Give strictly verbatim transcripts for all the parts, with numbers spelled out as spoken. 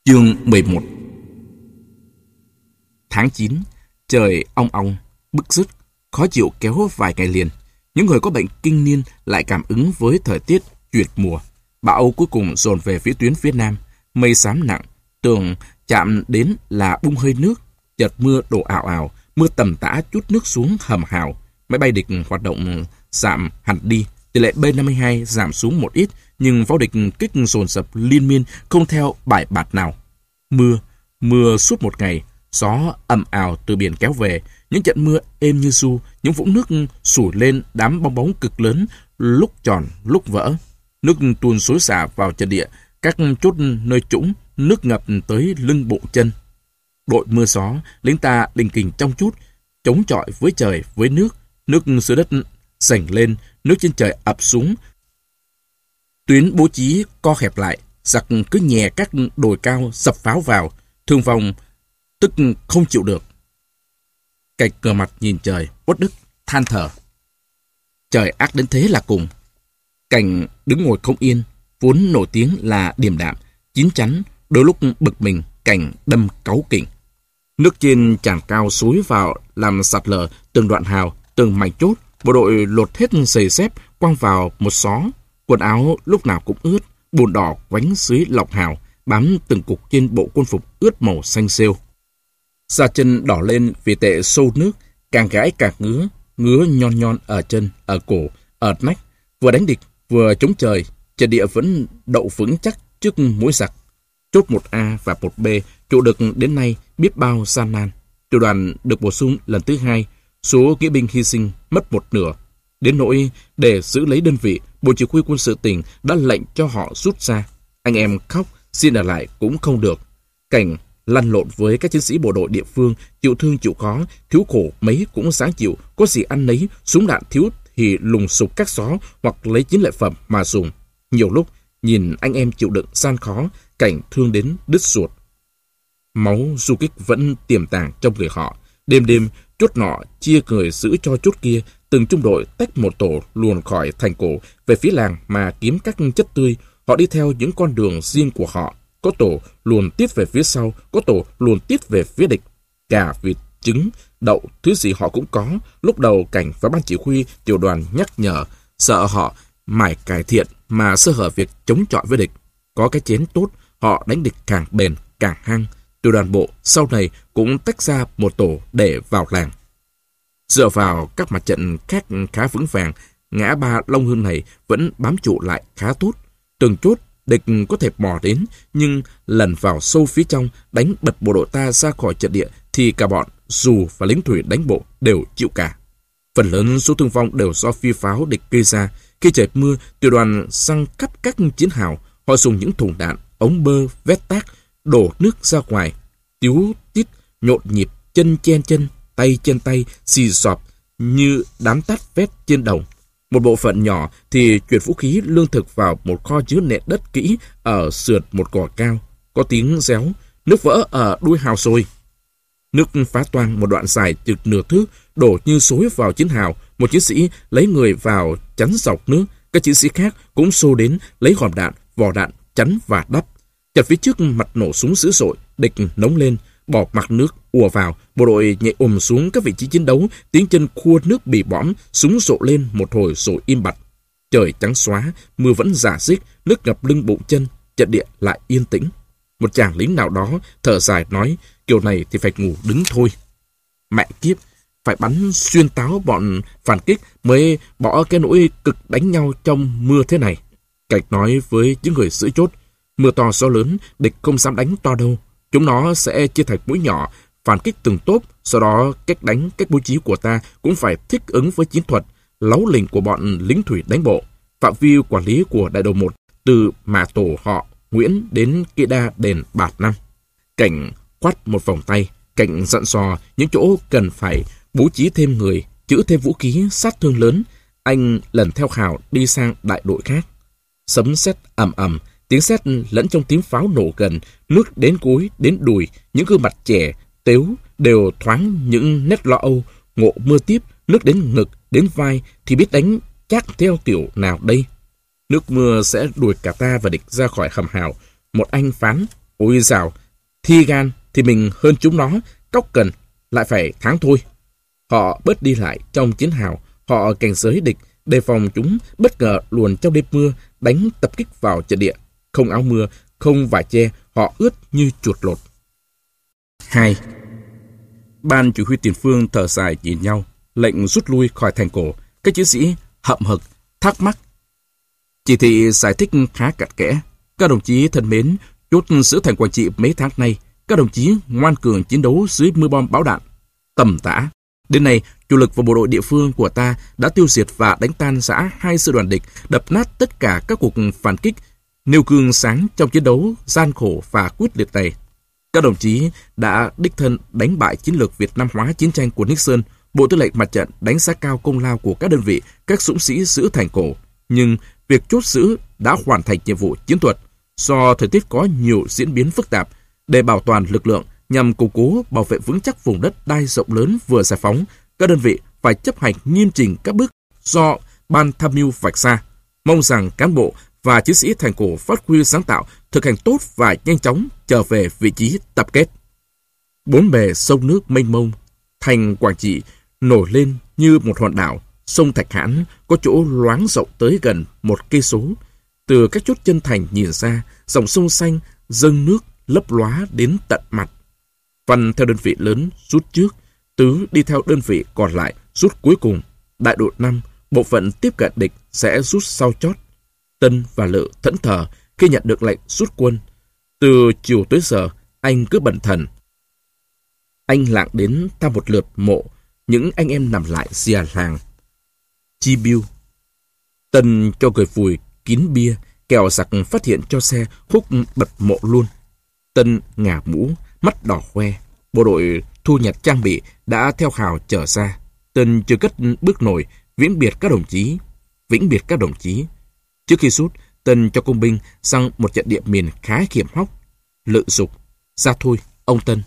Chương mười một. Tháng chín, trời ong ong, bức rứt, khó chịu kéo vài ngày liền. Những người có bệnh kinh niên lại cảm ứng với thời tiết chuyển mùa. Bão cuối cùng dồn về phía tuyến phía nam, mây xám nặng, tưởng chạm đến là bung hơi nước, chợt mưa đổ ào ào, mưa tầm tã chút nước xuống hầm hào. Máy bay địch hoạt động giảm hẳn đi, tỷ lệ B năm mươi hai giảm xuống một ít, nhưng pháo địch kích dồn dập liên miên không theo bài bạt nào. Mưa, mưa suốt một ngày, gió ầm ào từ biển kéo về, những trận mưa êm như ru, những vũng nước sủi lên đám bong bóng cực lớn, lúc tròn lúc vỡ. Nước tuôn xối xả vào trận địa, các chốt nơi trũng, nước ngập tới lưng bụng chân. Đội mưa gió, lính ta đình kình trong chút, chống chọi với trời với nước, nước dưới đất sành lên, nước trên trời ập xuống. Tuyến bố trí co hẹp lại, giặc cứ nhè các đồi cao dập pháo vào, thương vong tức không chịu được. Cạch cờ mặt nhìn trời, uất ức, than thở. Trời ác đến thế là cùng. Cảnh đứng ngồi không yên, vốn nổi tiếng là điềm đạm, chín chắn, đôi lúc bực mình, Cảnh đâm cáu kỉnh. Nước trên tràn cao xối vào làm sạt lở từng đoạn hào, từng mảnh chốt. Bộ đội lột hết giày dép quăng vào một xó, quần áo lúc nào cũng ướt, bùn đỏ quánh dưới lọc hào, bám từng cục trên bộ quân phục ướt màu xanh xêu. Da chân đỏ lên vì tệ sâu nước, càng gãi càng ngứa, ngứa nhon nhon ở chân, ở cổ, ở nách. Vừa đánh địch, vừa chống trời, trận địa vẫn đậu vững chắc trước mũi giặc. Chốt một A và một B trụ được đến nay biết bao gian nan. Tiểu đoàn được bổ sung lần thứ hai, số nghĩa binh hy sinh mất một nửa. Đến nỗi để giữ lấy đơn vị, Bộ Chỉ huy quân sự tỉnh đã lệnh cho họ rút ra. Anh em khóc, xin ở lại cũng không được. Cảnh lăn lộn với các chiến sĩ bộ đội địa phương, chịu thương chịu khó, thiếu khổ mấy cũng sáng chịu, có gì ăn nấy, súng đạn thiếu thì lùng sục các xó hoặc lấy chiến lợi phẩm mà dùng. Nhiều lúc, nhìn anh em chịu đựng gian khó, Cảnh thương đến đứt ruột. Máu du kích vẫn tiềm tàng trong người họ. Đêm đêm, chốt nọ chia người giữ cho chốt kia, từng trung đội tách một tổ luồn khỏi thành cổ về phía làng mà kiếm các chất tươi. Họ đi theo những con đường riêng của họ. Có tổ luồn tiếp về phía sau, có tổ luồn tiếp về phía địch. Gà, vịt, trứng, đậu, thứ gì họ cũng có. Lúc đầu Cảnh và ban chỉ huy tiểu đoàn nhắc nhở, sợ họ mải cải thiện mà sơ hở việc chống chọi với địch. Có cái chén tốt, họ đánh địch càng bền, càng hăng. Tiểu đoàn bộ sau này cũng tách ra một tổ để vào làng. Dựa vào các mặt trận khác khá vững vàng, ngã ba Long Hương này vẫn bám trụ lại khá tốt. Từng chốt địch có thể mò đến, nhưng lần vào sâu phía trong đánh bật bộ đội ta ra khỏi trận địa thì cả bọn dù và lính thủy đánh bộ đều chịu cả. Phần lớn số thương vong đều do phi pháo địch gây ra. Khi trời mưa, tiểu đoàn săn cắp các chiến hào, họ dùng những thùng đạn, ống bơ, vét tác đổ nước ra ngoài, tíu tít nhộn nhịp, chân chen chân, tay trên tay, xì xọp như đám tát vét trên đồng. Một bộ phận nhỏ thì chuyển vũ khí lương thực vào một kho chứa nền đất kỹ ở sườn một gò cao. Có tiếng réo, nước vỡ ở đuôi hào sôi. Nước phá toang một đoạn dài chừng nửa thước, đổ như xối vào chiến hào. Một chiến sĩ lấy người vào chắn dọc nước, các chiến sĩ khác cũng xô đến lấy hòm đạn, vỏ đạn chắn và đắp. Chợt phía trước mặt nổ súng dữ dội, địch nóng lên, bỏ mặc nước ùa vào, bộ đội nhảy ùm xuống các vị trí chiến đấu, tiếng chân khua nước bị bõm, súng rộ lên một hồi rồi im bặt. Trời trắng xóa, mưa vẫn rả rích, nước ngập lưng bụng chân, trận địa lại yên tĩnh. Một chàng lính nào đó thở dài nói, kiểu này thì phải ngủ đứng thôi. Mẹ kiếp, phải bắn xuyên táo bọn phản kích mới bỏ cái nỗi cực đánh nhau trong mưa thế này. Cảnh nói với những người giữ chốt, mưa to gió lớn, địch không dám đánh to đâu. Chúng nó sẽ chia thành mũi nhỏ, phản kích từng tốp, sau đó cách đánh, cách bố trí của ta cũng phải thích ứng với chiến thuật, láu lình của bọn lính thủy đánh bộ. Phạm vi quản lý của đại đội một từ mả tổ họ Nguyễn đến kia đa đền Bạt Năm. Cảnh quát một vòng tay, Cảnh dặn dò những chỗ cần phải bố trí thêm người, chữ thêm vũ khí sát thương lớn. Anh lần theo Hào đi sang đại đội khác. Sấm sét ầm ầm, tiếng sét lẫn trong tiếng pháo nổ gần, nước đến gối, đến đùi, những gương mặt trẻ, tếu đều thoáng những nét lo âu. Ngộ mưa tiếp, nước đến ngực, đến vai thì biết đánh chắc theo kiểu nào đây. Nước mưa sẽ đuổi cả ta và địch ra khỏi hầm hào. Một anh phán, Ôi dào, thi gan thì mình hơn chúng nó, cóc cần lại phải thắng thôi. Họ bớt đi lại trong chiến hào, họ cảnh giới địch, đề phòng chúng bất ngờ luồn trong đêm mưa, đánh tập kích vào trận địa. Không áo mưa, không vải che, họ ướt như chuột lột. Hai. Ban chỉ huy tiền phương thở dài nhìn nhau, lệnh rút lui khỏi thành cổ. Các chiến sĩ hậm hực, thắc mắc. Chỉ thị giải thích khá cặn kẽ. Các đồng chí thân mến, chốt giữ thành Quảng Trị mấy tháng nay, các đồng chí ngoan cường chiến đấu dưới mưa bom bão đạn tầm tã. Đến nay, chủ lực và bộ đội địa phương của ta đã tiêu diệt và đánh tan rã hai sư đoàn địch, đập nát tất cả các cuộc phản kích, nêu gương sáng trong chiến đấu gian khổ và quyết liệt này. Các đồng chí đã đích thân đánh bại chiến lược Việt Nam hóa chiến tranh của Nixon. Bộ Tư lệnh Mặt trận đánh giá cao công lao của các đơn vị, các dũng sĩ giữ thành cổ. Nhưng việc chốt giữ đã hoàn thành nhiệm vụ chiến thuật. Do thời tiết có nhiều diễn biến phức tạp, để bảo toàn lực lượng nhằm củng cố bảo vệ vững chắc vùng đất đai rộng lớn vừa giải phóng, các đơn vị phải chấp hành nghiêm chỉnh các bước do Ban tham mưu vạch ra. Mong rằng cán bộ và chiến sĩ thành cổ phát huy sáng tạo, thực hành tốt và nhanh chóng trở về vị trí tập kết. Bốn bề sông nước mênh mông, thành Quảng Trị nổi lên như một hòn đảo. Sông Thạch Hãn có chỗ loáng rộng tới gần một cây số. Từ các chốt chân thành nhìn ra, dòng sông xanh dâng nước lấp lóa đến tận mặt. Văn theo đơn vị lớn rút trước, Tứ đi theo đơn vị còn lại rút cuối cùng. Đại đội năm, bộ phận tiếp cận địch sẽ rút sau chót. Tân và Lự thẫn thờ khi nhận được lệnh rút quân. Từ chiều tới giờ, anh cứ bần thần. Anh lạng đến thăm một lượt mộ những anh em nằm lại rìa làng Chi Biêu. Tân cho người vùi kín bia, kẻo giặc phát hiện cho xe húc bật mộ luôn. Tân ngả mũ, mắt đỏ hoe. Bộ đội thu nhặt trang bị đã theo khảo trở ra. Tân chưa cất bước nổi, vĩnh biệt các đồng chí. Vĩnh biệt các đồng chí. Trước khi rút, Tân cho công binh sang một trận địa miền khá hiểm hóc. Lự dục, ra thôi, ông Tân.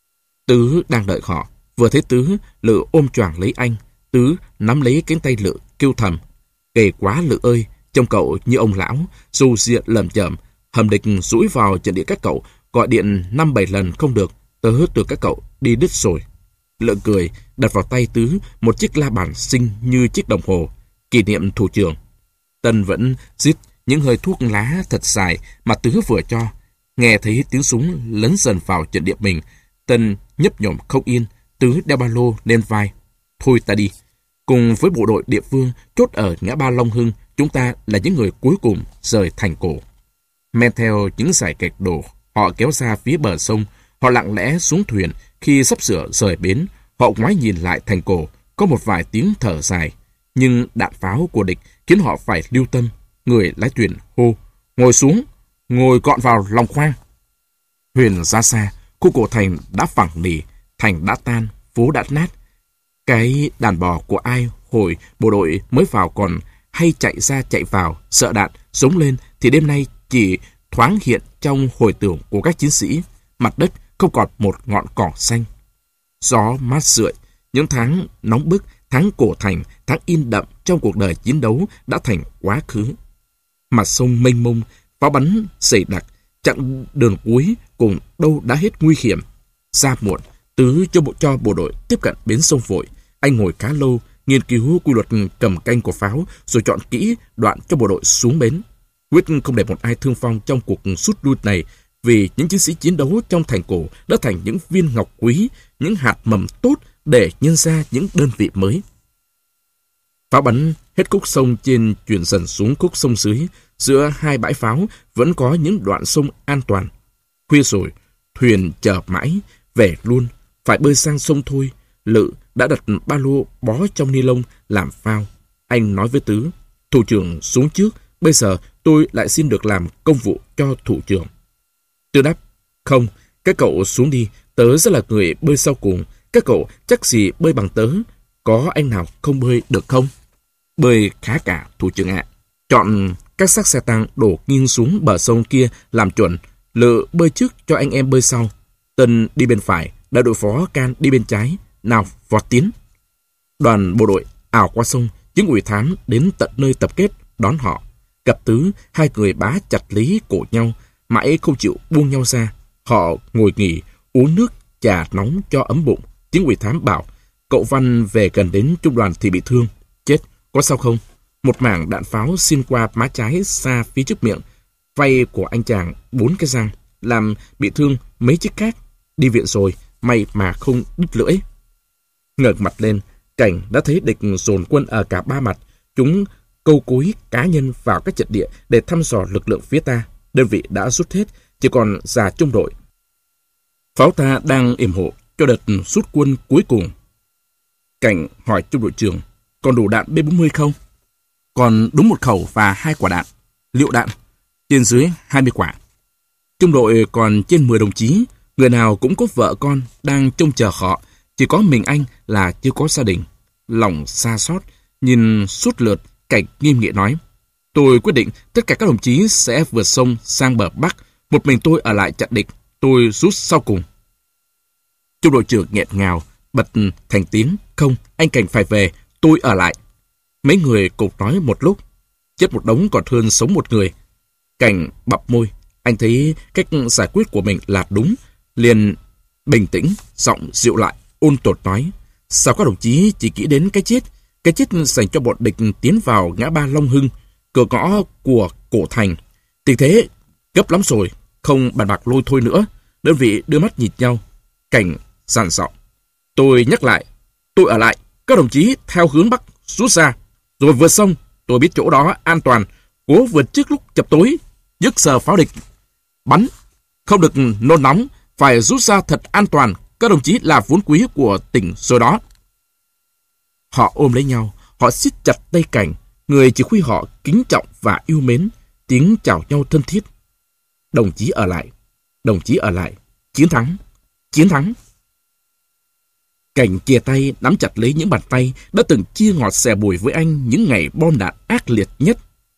Tứ đang đợi họ. Vừa thấy Tứ, Lự ôm choàng lấy anh. Tứ nắm lấy cánh tay Lự, kêu thầm. Ghê quá Lự ơi, trông cậu như ông lão, dù diện lầm chậm. Hầm địch rũi vào trận địa các cậu, gọi điện năm bảy lần không được, tớ từ các cậu đi đứt rồi. Lự cười, đặt vào tay Tứ một chiếc la bàn xinh như chiếc đồng hồ, kỷ niệm thủ trưởng. Tân vẫn rít những hơi thuốc lá thật dài mà Tứ vừa cho. Nghe thấy tiếng súng lấn dần vào trận địa mình, Tân nhấp nhổm không yên. Tứ đeo ba lô lên vai. Thôi ta đi. Cùng với bộ đội địa phương chốt ở ngã ba Long Hưng, chúng ta là những người cuối cùng rời thành cổ. Men theo những dải gạch đổ, họ kéo ra phía bờ sông. Họ lặng lẽ xuống thuyền. Khi sắp sửa rời bến, họ ngoái nhìn lại thành cổ. Có một vài tiếng thở dài, nhưng đạn pháo của địch khiến họ phải lưu tâm. Người lái thuyền hô: ngồi xuống, ngồi gọn vào lòng khoang. Thuyền ra xa, khu cổ thành đã phẳng lì, thành đã tan, phố đã nát. Cái đàn bò của ai hồi bộ đội mới vào còn hay chạy ra chạy vào, sợ đạn, sống lên thì đêm nay chỉ thoáng hiện trong hồi tưởng của các chiến sĩ. Mặt đất không còn một ngọn cỏ xanh. Gió mát rượi, những tháng nóng bức, tháng cổ thành, tháng in đậm trong cuộc đời chiến đấu đã thành quá khứ. Mặt sông mênh mông, pháo bắn dày đặc, chặng đường cuối cùng đâu đã hết nguy hiểm. Ra muộn, Tứ cho bộ cho bộ đội tiếp cận bến sông vội. Anh ngồi khá lâu, nghiên cứu quy luật cầm canh của pháo, rồi chọn kỹ đoạn cho bộ đội xuống bến. Quyết không để một ai thương vong trong cuộc rút lui này, vì những chiến sĩ chiến đấu trong thành cổ đã thành những viên ngọc quý, những hạt mầm tốt để nhân ra những đơn vị mới. Pháo bắn hết khúc sông trên chuyển dần xuống khúc sông dưới. Giữa hai bãi pháo vẫn có những đoạn sông an toàn. Khuya rồi, thuyền chờ mãi, về luôn, phải bơi sang sông thôi. Lự đã đặt ba lô bó trong ni lông làm phao. Anh nói với Tứ: thủ trưởng xuống trước, bây giờ tôi lại xin được làm công vụ cho thủ trưởng. Tứ đáp: không, các cậu xuống đi, tớ rất là người bơi sau cùng, các cậu chắc gì bơi bằng tớ, có anh nào không bơi được không? Bơi khá cả, thủ trưởng ạ. Chọn các xác xe tăng đổ nghiêng xuống bờ sông kia làm chuẩn. Lự bơi trước cho anh em bơi sau. Tân đi bên phải, đại đội phó Can đi bên trái. Nào, vọt tiến. Đoàn bộ đội ảo qua sông, những ủy thám đến tận nơi tập kết đón họ. Gặp Tứ, hai người bá chặt lấy cổ nhau, mãi không chịu buông nhau ra. Họ ngồi nghỉ, uống nước, trà nóng cho ấm bụng. Tiếng ủy thám bảo, cậu Văn về gần đến trung đoàn thì bị thương. Chết, có sao không? Một mảng đạn pháo xuyên qua má trái xa phía trước miệng. Vay của anh chàng bốn cái răng, làm bị thương mấy chiếc khác. Đi viện rồi, may mà không đứt lưỡi. Ngẩng mặt lên, Cảnh đã thấy địch dồn quân ở cả ba mặt. Chúng câu cúi cá nhân vào các trận địa để thăm dò lực lượng phía ta. Đơn vị đã rút hết, chỉ còn già trung đội. Pháo ta đang yểm hộ cho đợt rút quân cuối cùng. Cảnh hỏi trung đội trưởng, còn đủ đạn B bốn mươi không? Còn đúng một khẩu và hai quả đạn. Liệu đạn? Trên dưới hai mươi quả. Trung đội còn trên mười đồng chí, người nào cũng có vợ con đang trông chờ họ, chỉ có mình anh là chưa có gia đình. Lòng xa xót, nhìn suốt lượt, Cảnh nghiêm nghị nói, tôi quyết định tất cả các đồng chí sẽ vượt sông sang bờ Bắc, một mình tôi ở lại chặn địch, tôi rút sau cùng. Trung đội trưởng nghẹn ngào, bật thành tiếng, không, anh Cảnh phải về, tôi ở lại. Mấy người cùng nói một lúc, chết một đống còn hơn sống một người. Cảnh bập môi, anh thấy cách giải quyết của mình là đúng, liền bình tĩnh, giọng dịu lại, ôn tồn nói, sao các đồng chí chỉ nghĩ đến cái chết, cái chết dành cho bọn địch tiến vào ngã ba Long Hưng, cửa ngõ của cổ thành. Tình thế gấp lắm rồi, không bàn bạc lôi thôi nữa. Đơn vị đưa mắt nhìn nhau. Cảnh dằn giọng, tôi nhắc lại, tôi ở lại, các đồng chí theo hướng Bắc rút ra, rồi vượt sông. Tôi biết chỗ đó an toàn, cố vượt trước lúc chập tối, dứt sờ pháo địch. Bắn, không được nôn nóng, phải rút ra thật an toàn, các đồng chí là vốn quý của tỉnh rồi đó. Họ ôm lấy nhau, họ siết chặt tay Cảnh, người chỉ huy họ kính trọng và yêu mến, tiếng chào nhau thân thiết. Đồng chí ở lại, đồng chí ở lại, chiến thắng, chiến thắng. Cảnh chia tay nắm chặt lấy những bàn tay đã từng chia ngọt xè bùi với anh những ngày bom đạn ác liệt nhất.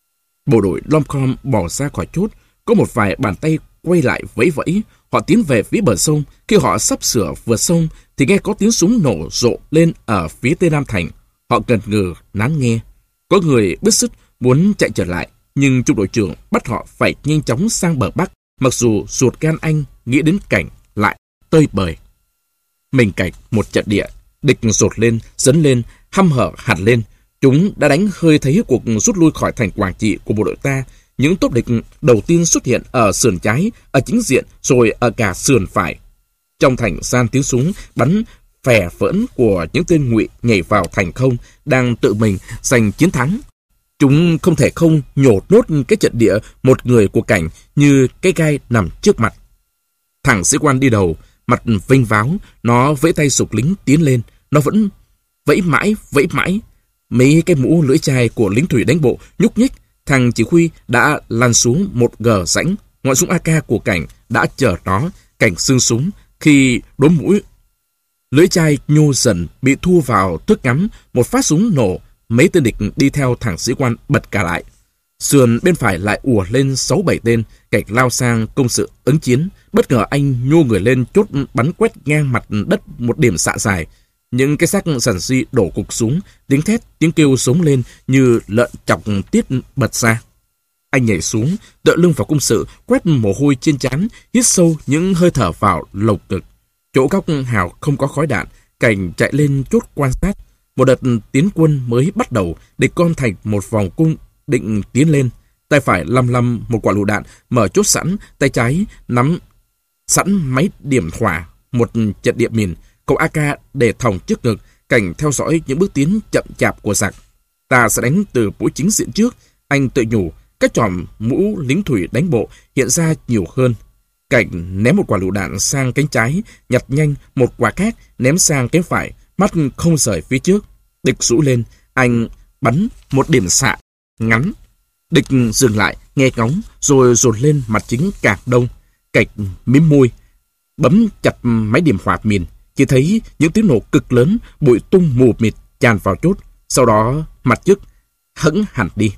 Bộ đội Lomcom bỏ ra khỏi chốt, có một vài bàn tay quay lại vẫy vẫy. Họ tiến về phía bờ sông. Khi họ sắp sửa vượt sông thì nghe có tiếng súng nổ rộ lên ở phía tây nam thành. Họ ngần ngừ lắng nghe. Có người bứt rứt muốn chạy trở lại, nhưng trung đội trưởng bắt họ phải nhanh chóng sang bờ Bắc. Mặc dù ruột gan anh nghĩ đến Cảnh lại tơi bời. Mình Cảnh một trận địa, địch rột lên, dấn lên, hăm hở hẳn lên. Chúng đã đánh hơi thấy cuộc rút lui khỏi thành Quảng Trị của bộ đội ta. Những tốp địch đầu tiên xuất hiện ở sườn trái, ở chính diện, rồi ở cả sườn phải. Trong thành gian tiếng súng bắn phè phỡn của những tên ngụy nhảy vào thành không, đang tự mình giành chiến thắng. Chúng không thể không nhổ nốt cái trận địa một người của Cảnh như cái gai nằm trước mặt. Thằng sĩ quan đi đầu, mặt vênh váo, nó vẫy tay sục lính tiến lên. Nó vẫn vẫy mãi, vẫy mãi. Mấy cái mũ lưỡi chai của lính thủy đánh bộ nhúc nhích. Thằng chỉ huy đã lăn xuống một gờ rãnh. Ngọn súng a ca của Cảnh đã chờ nó. Cảnh xương súng khi đốm mũi lưỡi chai nhô dần bị thu vào thước ngắm. Một phát súng nổ, mấy tên địch đi theo thằng sĩ quan bật cả lại. Sườn bên phải lại ùa lên sáu bảy tên. Cảnh lao sang công sự ứng chiến. Bất ngờ anh nhô người lên chốt bắn quét ngang mặt đất một điểm xạ dài. Những cái xác sẵn si đổ cục súng, tiếng thét, tiếng kêu sống lên như lợn chọc tiết bật ra. Anh nhảy xuống, tựa lưng vào công sự, quét mồ hôi trên trán, hít sâu những hơi thở vào lồng ngực. Chỗ góc hào không có khói đạn, Cảnh chạy lên chốt quan sát. Một đợt tiến quân mới bắt đầu, địch con thành một vòng cung định tiến lên. Tay phải lăm lăm một quả lựu đạn, mở chốt sẵn, tay trái nắm sẵn máy điểm hỏa, một trận địa mìn. Cậu a ca để thòng trước ngực. Cảnh theo dõi những bước tiến chậm chạp của giặc. Ta sẽ đánh từ mũi chính diện trước. Anh tự nhủ, các chòm mũ lính thủy đánh bộ hiện ra nhiều hơn. Cảnh ném một quả lựu đạn sang cánh trái, nhặt nhanh một quả khác ném sang cánh phải, mắt không rời phía trước. Địch rũ lên, anh bắn một điểm xạ ngắn. Địch dừng lại, nghe ngóng, rồi dồn lên mặt chính càng đông. Cảnh mím môi, bấm chặt máy điểm hỏa mìn. Chỉ thấy những tiếng nổ cực lớn, bụi tung mù mịt tràn vào chốt. Sau đó mặt trước hẫng hẳn đi.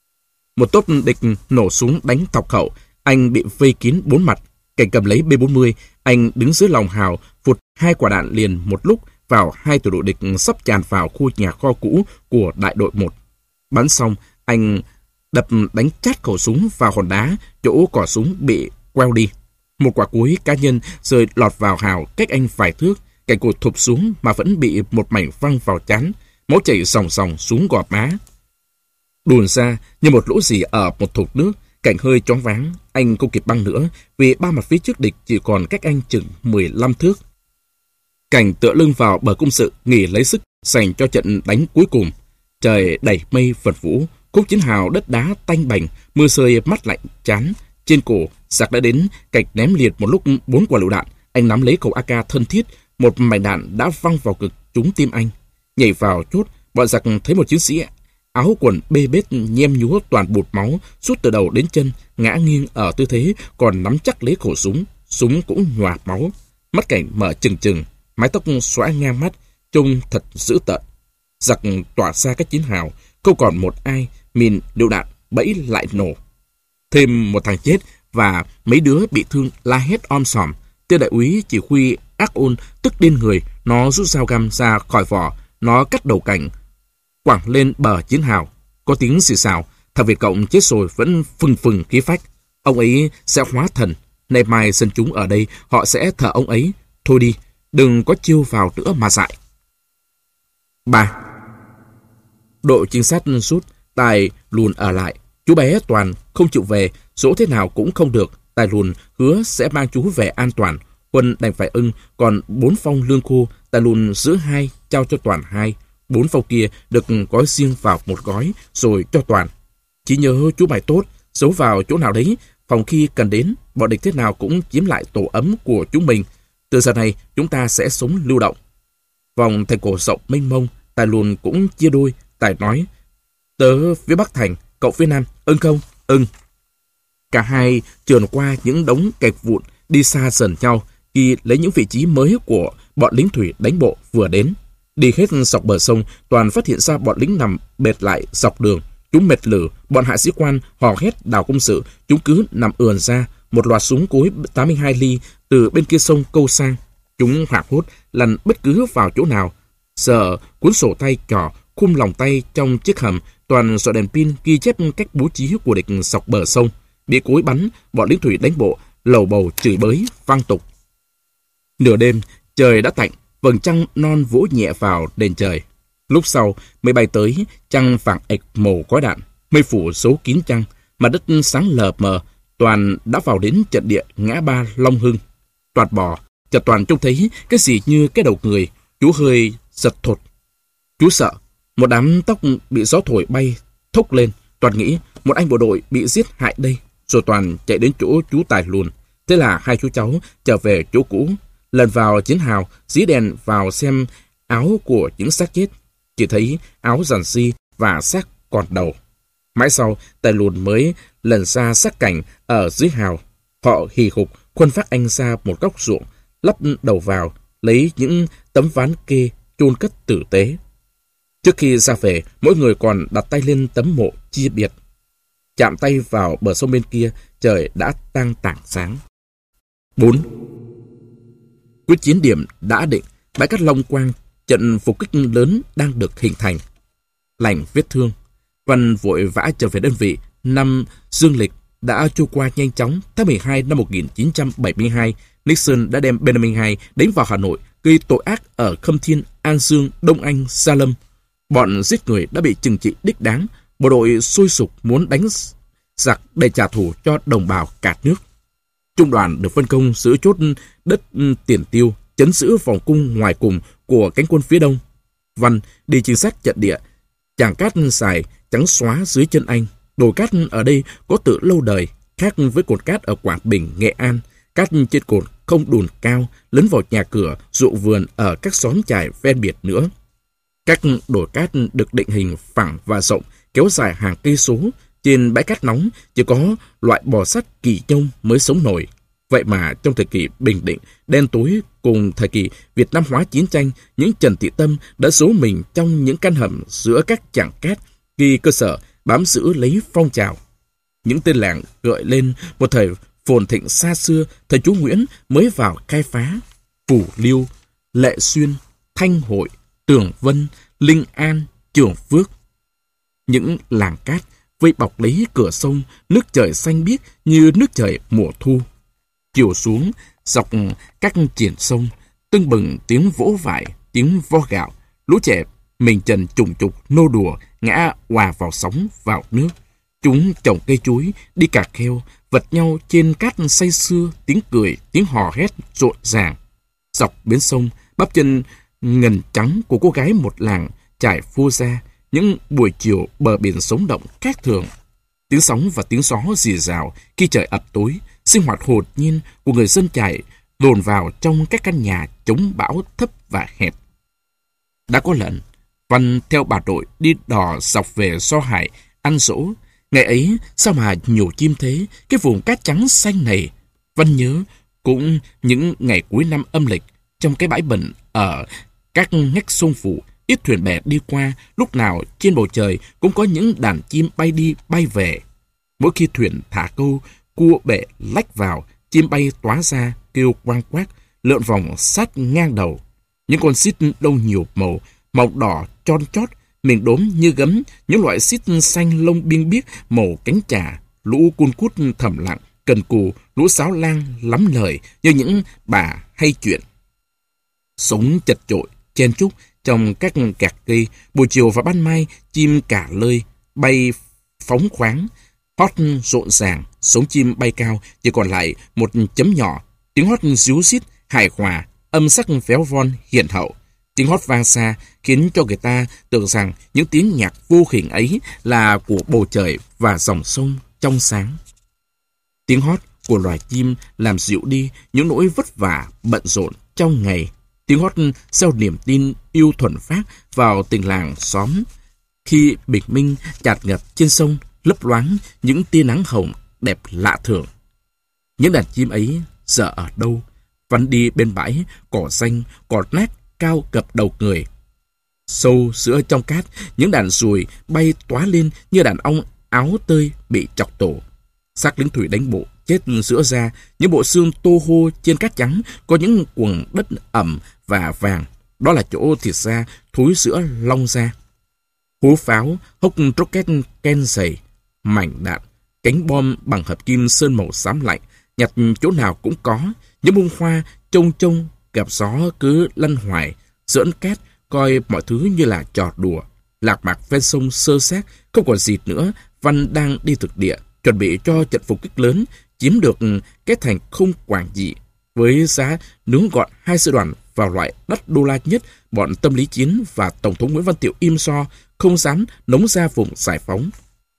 Một tốp địch nổ súng đánh thọc hậu. Anh bị vây kín bốn mặt. Cảnh cầm lấy B bốn mươi. Anh đứng dưới lòng hào, phụt hai quả đạn liền một lúc vào hai tiểu đội địch sắp tràn vào khu nhà kho cũ của đại đội một. Bắn xong, anh đập đánh chát khẩu súng vào hòn đá, chỗ cò súng bị queo đi. Một quả cuối cá nhân rơi lọt vào Hào cách anh vài thước. Cảnh cột thụp xuống mà vẫn bị một mảnh văng vào trán. Máu chảy sòng sòng xuống gò má. Đùn ra như một lỗ rỉ ở một thùng nước. Cảnh hơi choáng váng. Anh không kịp băng nữa vì ba mặt phía trước địch chỉ còn cách anh chừng mười lăm thước. Cảnh tựa lưng vào bờ cung sự nghỉ lấy sức dành cho trận đánh cuối cùng. Trời đầy mây phật vũ. Khúc chiến hào đất đá tanh bành. Mưa rơi mắt lạnh chán. Trên cổ giặc đã đến. Cảnh ném liệt một lúc bốn quả lựu đạn. Anh nắm lấy khẩu a ca thân thiết. Một mảnh đạn đã văng vào cực trúng tim anh. Nhảy vào chốt, bọn giặc thấy một chiến sĩ áo quần bê bết nhem nhúa toàn bột máu, suốt từ đầu đến chân, ngã nghiêng ở tư thế còn nắm chắc lấy khẩu súng. Súng cũng nhòa máu. Mắt Cảnh mở trừng trừng, mái tóc xõa ngang mắt, trông thật dữ tợn. Giặc tỏa ra các chiến hào, không còn một ai, mìn lựu đạn bẫy lại nổ. Thêm một thằng chết và mấy đứa bị thương la hét om sòm. Tiêu đại úy chỉ huy ác ôn tức điên người, nó rút dao găm ra khỏi vỏ, nó cắt đầu Cảnh, quẳng lên bờ chiến hào. Có tiếng xì xào, thằng Việt Cộng chết rồi vẫn phừng phừng khí phách. Ông ấy sẽ hóa thần, nay mai dân chúng ở đây họ sẽ thờ ông ấy. Thôi đi, đừng có chiêu vào nữa mà dại. ba. Đội trinh sát rút, Tài lùn ở lại. Chú bé Toàn không chịu về, dỗ thế nào cũng không được. Tài lùn hứa sẽ mang chú về an toàn. Quân đành phải ưng, còn bốn phong lương khô, Tài lùn giữ hai, trao cho Toàn hai. Bốn phong kia được gói riêng vào một gói, rồi cho Toàn. Chỉ nhớ chú mày tốt, giấu vào chỗ nào đấy, phòng khi cần đến, bọn địch thế nào cũng chiếm lại tổ ấm của chúng mình. Từ giờ này, chúng ta sẽ sống lưu động. Vòng thành cổ rộng mênh mông, Tài lùn cũng chia đôi. Tài nói, tớ phía Bắc thành, cậu phía Nam, ưng không? Ưng. Cả hai trườn qua những đống gạch vụn, đi xa dần nhau, khi lấy những vị trí mới của bọn lính thủy đánh bộ vừa đến. Đi hết dọc bờ sông, Toàn phát hiện ra bọn lính nằm bệt lại dọc đường. Chúng mệt lử, bọn hạ sĩ quan hò hét đào công sự, chúng cứ nằm ườn ra, một loạt súng cối tám mươi hai ly từ bên kia sông câu sang. Chúng hoảng hốt, lăn bất cứ vào chỗ nào. Sợ cuốn sổ tay trỏ, khum lòng tay trong chiếc hầm, Toàn dọi đèn pin ghi chép cách bố trí của địch dọc bờ sông. Bị cối bắn, bọn lính thủy đánh bộ, lầu bầu chửi bới, vang tục. Nửa đêm, trời đã tạnh, vầng trăng non vỗ nhẹ vào nền trời. Lúc sau, mới bay tới, trăng vàng ệch màu khói đạn, mây phủ xấu kín trăng, mặt đất sáng lờ mờ. Toàn đã vào đến trận địa ngã ba Long Hưng. Toàn bò, chợt Toàn trông thấy cái gì như cái đầu người, chú hơi giật thột. Chú sợ, một đám tóc bị gió thổi bay, thốc lên. Toàn nghĩ một anh bộ đội bị giết hại đây. Rồi Toàn chạy đến chỗ chú Tài lùn. Thế là hai chú cháu trở về chỗ cũ. Lần vào chiến hào, dí đèn vào xem áo của những xác chết. Chỉ thấy áo giản di và xác còn đầu. Mãi sau, Tài lùn mới lần ra xác Cảnh ở dưới hào. Họ hì hục khuân phát anh ra một góc ruộng, lắp đầu vào, lấy những tấm ván kê chôn cất tử tế. Trước khi ra về, mỗi người còn đặt tay lên tấm mộ chia biệt. Chạm tay vào bờ sông bên kia, trời đã tang tảng sáng. bốn. Quyết chiến điểm đã định, bãi cát Long Quang, trận phục kích lớn đang được hình thành. Lành vết thương, Văn vội vã trở về đơn vị. Năm dương lịch đã trôi qua nhanh chóng. Tháng mười hai năm một nghìn chín trăm bảy mươi hai, Nixon đã đem B năm mươi hai đánh vào Hà Nội, gây tội ác ở Khâm Thiên, An Dương, Đông Anh, Gia Lâm. Bọn giết người đã bị trừng trị đích đáng. Bộ đội sôi sục muốn đánh giặc để trả thù cho đồng bào cả nước. Trung đoàn được phân công giữ chốt đất Tiền Tiêu, trấn giữ vòng cung ngoài cùng của cánh quân phía đông. Văn đi trinh sát trận địa. Tràng cát dài trắng xóa dưới chân anh. Đồi cát ở đây có từ lâu đời, khác với cồn cát ở Quảng Bình, Nghệ An. Cát trên cồn không đùn cao, lấn vào nhà cửa, ruộng vườn ở các xóm chài ven biệt nữa. Các đồi cát được định hình phẳng và rộng, kéo dài hàng cây số. Trên bãi cát nóng chỉ có loại bò sắt kỳ nhông mới sống nổi. Vậy mà trong thời kỳ bình định, đen tối cùng thời kỳ Việt Nam hóa chiến tranh, những Trần Thị Tâm đã giấu mình trong những căn hầm giữa các chảng cát, ghi cơ sở bám giữ lấy phong trào. Những tên làng gợi lên một thời phồn thịnh xa xưa, thời chú Nguyễn mới vào khai phá. Phủ Liêu, Lệ Xuyên, Thanh Hội, Tường Vân, Linh An, Trường Phước. Những làng cát vây bọc lấy cửa sông, nước trời xanh biếc như nước trời mùa thu. chiều xuống dọc các triển sông, tưng bừng tiếng vỗ vải, tiếng vo gạo, lũ trẻ mình trần trùng trục nô đùa ngã hòa vào sóng vào nước. Chúng trồng cây chuối, đi cà kheo, vật nhau trên cát say sưa, tiếng cười, tiếng hò hét rộn ràng. Dọc bến sông, bắp chân ngần trắng của cô gái một làng trải phô ra những buổi chiều bờ biển sống động khác thường. Tiếng sóng và tiếng gió rì rào khi trời ập tối, sinh hoạt hồn nhiên của người dân trải dồn vào trong các căn nhà chống bão thấp và hẹp. Đã có lần, Văn theo bà đội đi đò dọc về Do Hải ăn dỗ. Ngày ấy sao mà nhiều chim thế, cái vùng cát trắng xanh này. Văn nhớ cũng những ngày cuối năm âm lịch, trong cái bãi bẩn ở các ngách sông Phụ, ít thuyền bè đi qua, lúc nào trên bầu trời cũng có những đàn chim bay đi bay về. Mỗi khi thuyền thả câu, cua bể lách vào, chim bay tóa ra kêu quang quác, lượn vòng sát ngang đầu. Những con xít đông nhiều màu, màu đỏ tròn chót, mình đốm như gấm, những loại xít xanh lông biêng biếc màu cánh trà, lũ cun cút thầm lặng, cần cù, lũ sáo lang lắm lời như những bà hay chuyện. Sống chật chội, chen chúc trong các cạc cây, buổi chiều và ban mai, chim cả lơi, bay phóng khoáng, hót rộn ràng, sống chim bay cao, chỉ còn lại một chấm nhỏ, tiếng hót ríu rít, hài hòa, âm sắc véo von hiền hậu. Tiếng hót vang xa khiến cho người ta tưởng rằng những tiếng nhạc vô hình ấy là của bầu trời và dòng sông trong sáng. Tiếng hót của loài chim làm dịu đi những nỗi vất vả bận rộn trong ngày. Tiếng hót gieo niềm tin yêu thuần phát vào tình làng xóm. Khi bình minh tràn ngập trên sông, lấp loáng những tia nắng hồng đẹp lạ thường. Những đàn chim ấy giờ ở đâu? Văn đi bên bãi, cỏ xanh, cỏ nát cao cập đầu người. Sâu giữa trong cát, những đàn ruồi bay tóa lên như đàn ong áo tơi bị chọc tổ. Xác lính thủy đánh bộ chết giữa ra, những bộ xương tô hô trên cát trắng, có những quầng đất ẩm và vàng. Đó là chỗ thịt da thối sữa long ra. Hố pháo, hốc rocket ken dày, mảnh đạn, cánh bom bằng hợp kim sơn màu xám lạnh, nhặt chỗ nào cũng có. Những bông hoa trông trông gặp gió cứ lăn hoài, giỡn cát, coi mọi thứ như là trò đùa. Lạc mạc ven sông sơ xác, không còn gì nữa. Văn đang đi thực địa, chuẩn bị cho trận phục kích lớn, chiếm được cái thành không quản dị. Với giá nướng gọn hai sư đoàn vào loại đắt đô la nhất, bọn tâm lý chiến và Tổng thống Nguyễn Văn Thiệu im so, không dám nống ra vùng giải phóng.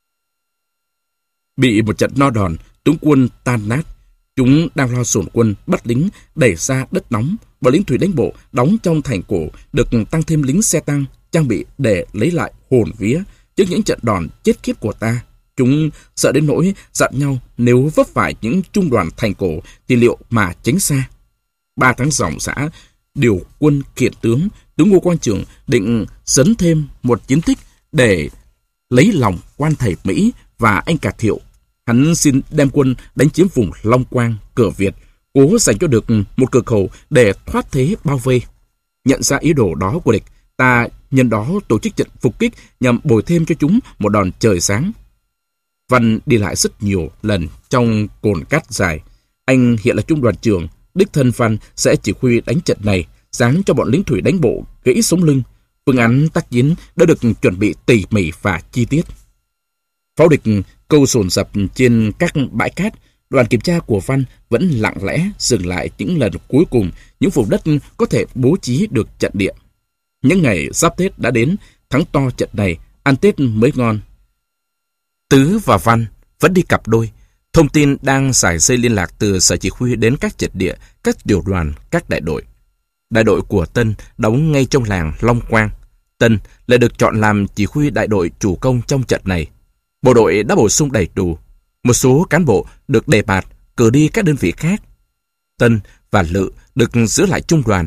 Bị một trận no đòn, tướng quân tan nát. Chúng đang lo dồn quân, bắt lính, đẩy ra đất nóng. Bọn lính thủy đánh bộ đóng trong thành cổ được tăng thêm lính xe tăng, trang bị để lấy lại hồn vía trước những trận đòn chết khiếp của ta. Chúng sợ đến nỗi dặn nhau nếu vấp phải những trung đoàn thành cổ thì liệu mà tránh xa. Ba tháng dòng xã điều quân kiện tướng, tướng Ngô Quang Trường định dấn thêm một chiến tích để lấy lòng quan thầy Mỹ và anh Cả Thiệu. Hắn xin đem quân đánh chiếm vùng Long Quang, cửa Việt, cố giành cho được một cửa khẩu để thoát thế bao vây. Nhận ra ý đồ đó của địch, ta nhân đó tổ chức trận phục kích nhằm bồi thêm cho chúng một đòn trời sáng. Văn đi lại rất nhiều lần trong cồn cát dài. Anh hiện là trung đoàn trưởng, đích thân Văn sẽ chỉ huy đánh trận này, giáng cho bọn lính thủy đánh bộ gãy sống lưng. Phương án tác chiến đã được chuẩn bị tỉ mỉ và chi tiết. Pháo địch câu dồn dập trên các bãi cát, đoàn kiểm tra của Văn vẫn lặng lẽ dừng lại những lần cuối cùng những vùng đất có thể bố trí được trận địa. Những ngày giáp Tết đã đến, thắng to trận này, ăn Tết mới ngon. Tứ và Văn vẫn đi cặp đôi. Thông tin đang giải dây liên lạc từ sở chỉ huy đến các trận địa, các tiểu đoàn, các đại đội. Đại đội của Tân đóng ngay trong làng Long Quang. Tân lại được chọn làm chỉ huy đại đội chủ công trong trận này. Bộ đội đã bổ sung đầy đủ. Một số cán bộ được đề bạt cử đi các đơn vị khác. Tân và Lự được giữ lại trung đoàn.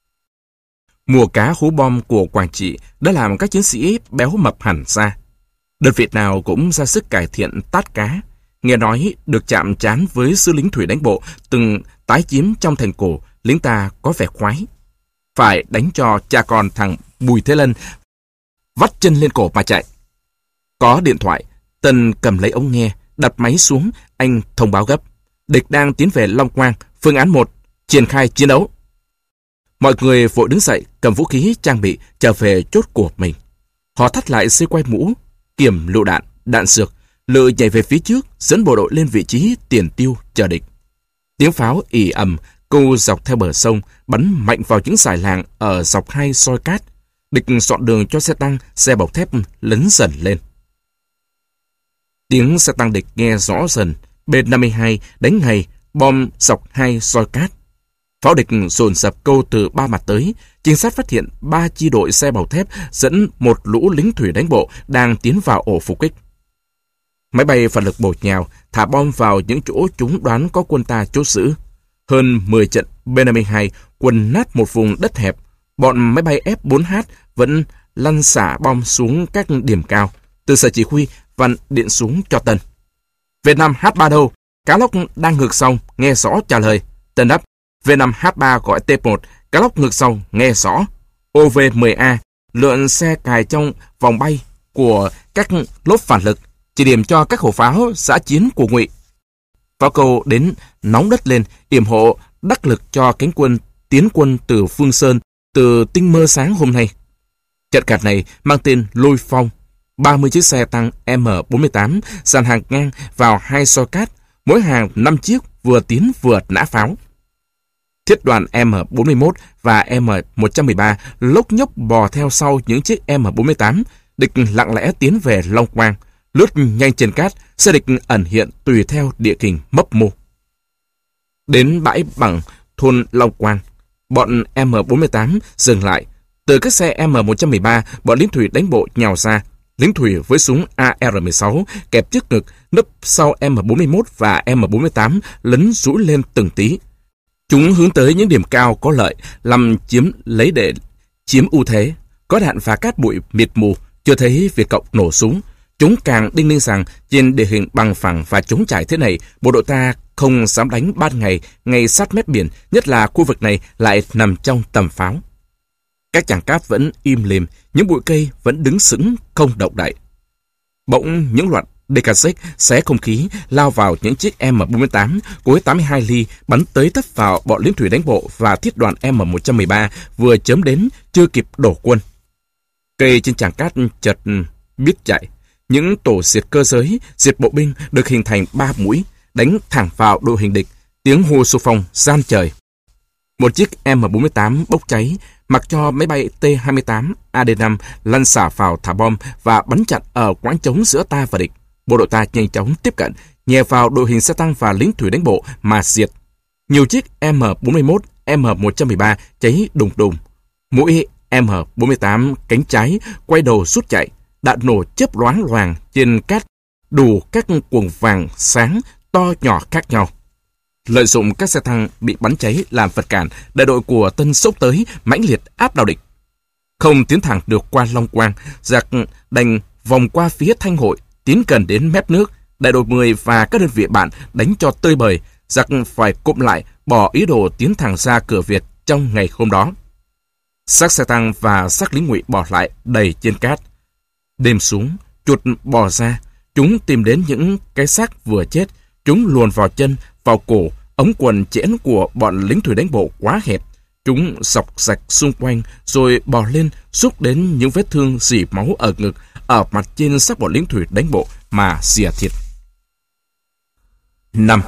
Mùa cá hú bom của Quảng Trị đã làm các chiến sĩ béo mập hẳn ra. Đơn vị nào cũng ra sức cải thiện tát cá. Nghe nói được chạm trán với sư lính thủy đánh bộ từng tái chiếm trong thành cổ, lính ta có vẻ khoái. Phải đánh cho cha con thằng Bùi Thế Lân vắt chân lên cổ mà chạy. Có điện thoại, Tân cầm lấy ống nghe, đặt máy xuống, anh thông báo gấp. Địch đang tiến về Long Quang. Phương án một, triển khai chiến đấu. Mọi người vội đứng dậy, cầm vũ khí, trang bị, trở về chốt của mình. Họ thắt lại dây quai mũ, kiểm lựu đạn, đạn dược, lự nhảy về phía trước, dẫn bộ đội lên vị trí tiền tiêu chờ địch. Tiếng pháo ì ầm câu dọc theo bờ sông, bắn mạnh vào những dải làng ở dọc hai soi cát. Địch dọn đường cho xe tăng, xe bọc thép lấn dần lên. Tiếng xe tăng địch nghe rõ dần. B năm mươi hai đánh ngày, bom dọc hai soi cát. Pháo địch dồn dập câu từ ba mặt tới. Trinh sát phát hiện ba chi đội xe bọc thép dẫn một lũ lính thủy đánh bộ đang tiến vào ổ phục kích. Máy bay phản lực bổ nhào, thả bom vào những chỗ chúng đoán có quân ta chốt giữ. Hơn mười trận B năm mươi hai quần nát một vùng đất hẹp. Bọn máy bay F bốn H vẫn lăn xả bom xuống các điểm cao. Từ sở chỉ huy vặn điện xuống cho Tân. V năm H ba đâu? Cá lóc đang ngược xong, nghe rõ trả lời. Tân đáp. V năm H ba gọi T một, cá lóc ngược sau, nghe rõ. O V mười A, lượn xe cài trong vòng bay của các lốp phản lực, chỉ điểm cho các khẩu pháo giã chiến của Ngụy. Pháo câu đến nóng đất lên, yểm hộ đắc lực cho cánh quân tiến quân từ Phương Sơn từ tinh mơ sáng hôm nay. Trận cạt này mang tên Lôi Phong. ba mươi chiếc xe tăng M bốn mươi tám dàn hàng ngang vào hai soi cát, mỗi hàng năm chiếc, vừa tiến vừa nã pháo. Thiết đoàn M bốn mươi mốt và M một trăm mười ba lốc nhốc bò theo sau những chiếc M bốn mươi tám, địch lặng lẽ tiến về Long Quang, lướt nhanh trên cát, xe địch ẩn hiện tùy theo địa hình mấp mô. Đến bãi bằng thôn Long Quang, bọn M bốn mươi tám dừng lại. Từ các xe M một trăm mười ba, bọn lính thủy đánh bộ nhào ra. Lính thủy với súng A R mười sáu kẹp trước ngực, nấp sau M bốn mươi mốt và M bốn mươi tám lấn rũi lên từng tí. Chúng hướng tới những điểm cao có lợi, làm chiếm lấy để chiếm ưu thế. Có đạn và cát bụi mịt mù, chưa thấy Việt Cộng nổ súng. Chúng càng đinh ninh rằng trên địa hình bằng phẳng và trống trải thế này, bộ đội ta không dám đánh ban ngày, ngay sát mép biển, nhất là khu vực này lại nằm trong tầm pháo. Các chàng cát vẫn im lìm, những bụi cây vẫn đứng sững không động đậy. Bỗng những loạt đê ca ét xé không khí, lao vào những chiếc M bốn mươi tám, cối tám mươi hai ly, bắn tới tấp vào bọn lính thủy đánh bộ và thiết đoàn M một trăm mười ba vừa chớm đến, chưa kịp đổ quân. Cây trên tràng cát chợt biết chạy. Những tổ diệt cơ giới, diệt bộ binh được hình thành ba mũi, đánh thẳng vào đội hình địch, tiếng hô xung phong gian trời. Một chiếc M bốn mươi tám bốc cháy, mặc cho máy bay T hai mươi tám A D năm lăn xả vào thả bom và bắn chặn ở quãng trống giữa ta và địch. Bộ đội ta nhanh chóng tiếp cận, nhè vào đội hình xe tăng và lính thủy đánh bộ mà diệt. Nhiều chiếc M bốn mươi mốt, M một trăm mười ba cháy đùng đùng. Mũi M bốn mươi tám cánh trái quay đầu rút chạy, đạn nổ chớp loáng loàng trên cát, đủ các quầng vàng sáng to nhỏ khác nhau. Lợi dụng các xe tăng bị bắn cháy làm vật cản, đại đội của Tân xốc tới mãnh liệt áp đảo địch. Không tiến thẳng được qua Long Quang, giặc đành vòng qua phía Thanh Hội, tiến gần đến mép nước. Đại đội mười và các đơn vị bạn đánh cho tơi bời, giặc phải cụm lại, bỏ ý đồ tiến thẳng ra cửa Việt trong ngày hôm đó. Xác xe tăng và xác lính Ngụy bỏ lại đầy trên cát. Đêm xuống, chuột bò ra, chúng tìm đến những cái xác vừa chết, chúng luồn vào chân, vào cổ, ống quần chẽn của bọn lính thủy đánh bộ quá hẹp. Chúng sọc sạch xung quanh, rồi bò lên, xúc đến những vết thương rỉ máu ở ngực, ở mặt trên xác bọn lính thủy đánh bộ mà xìa thịt. năm.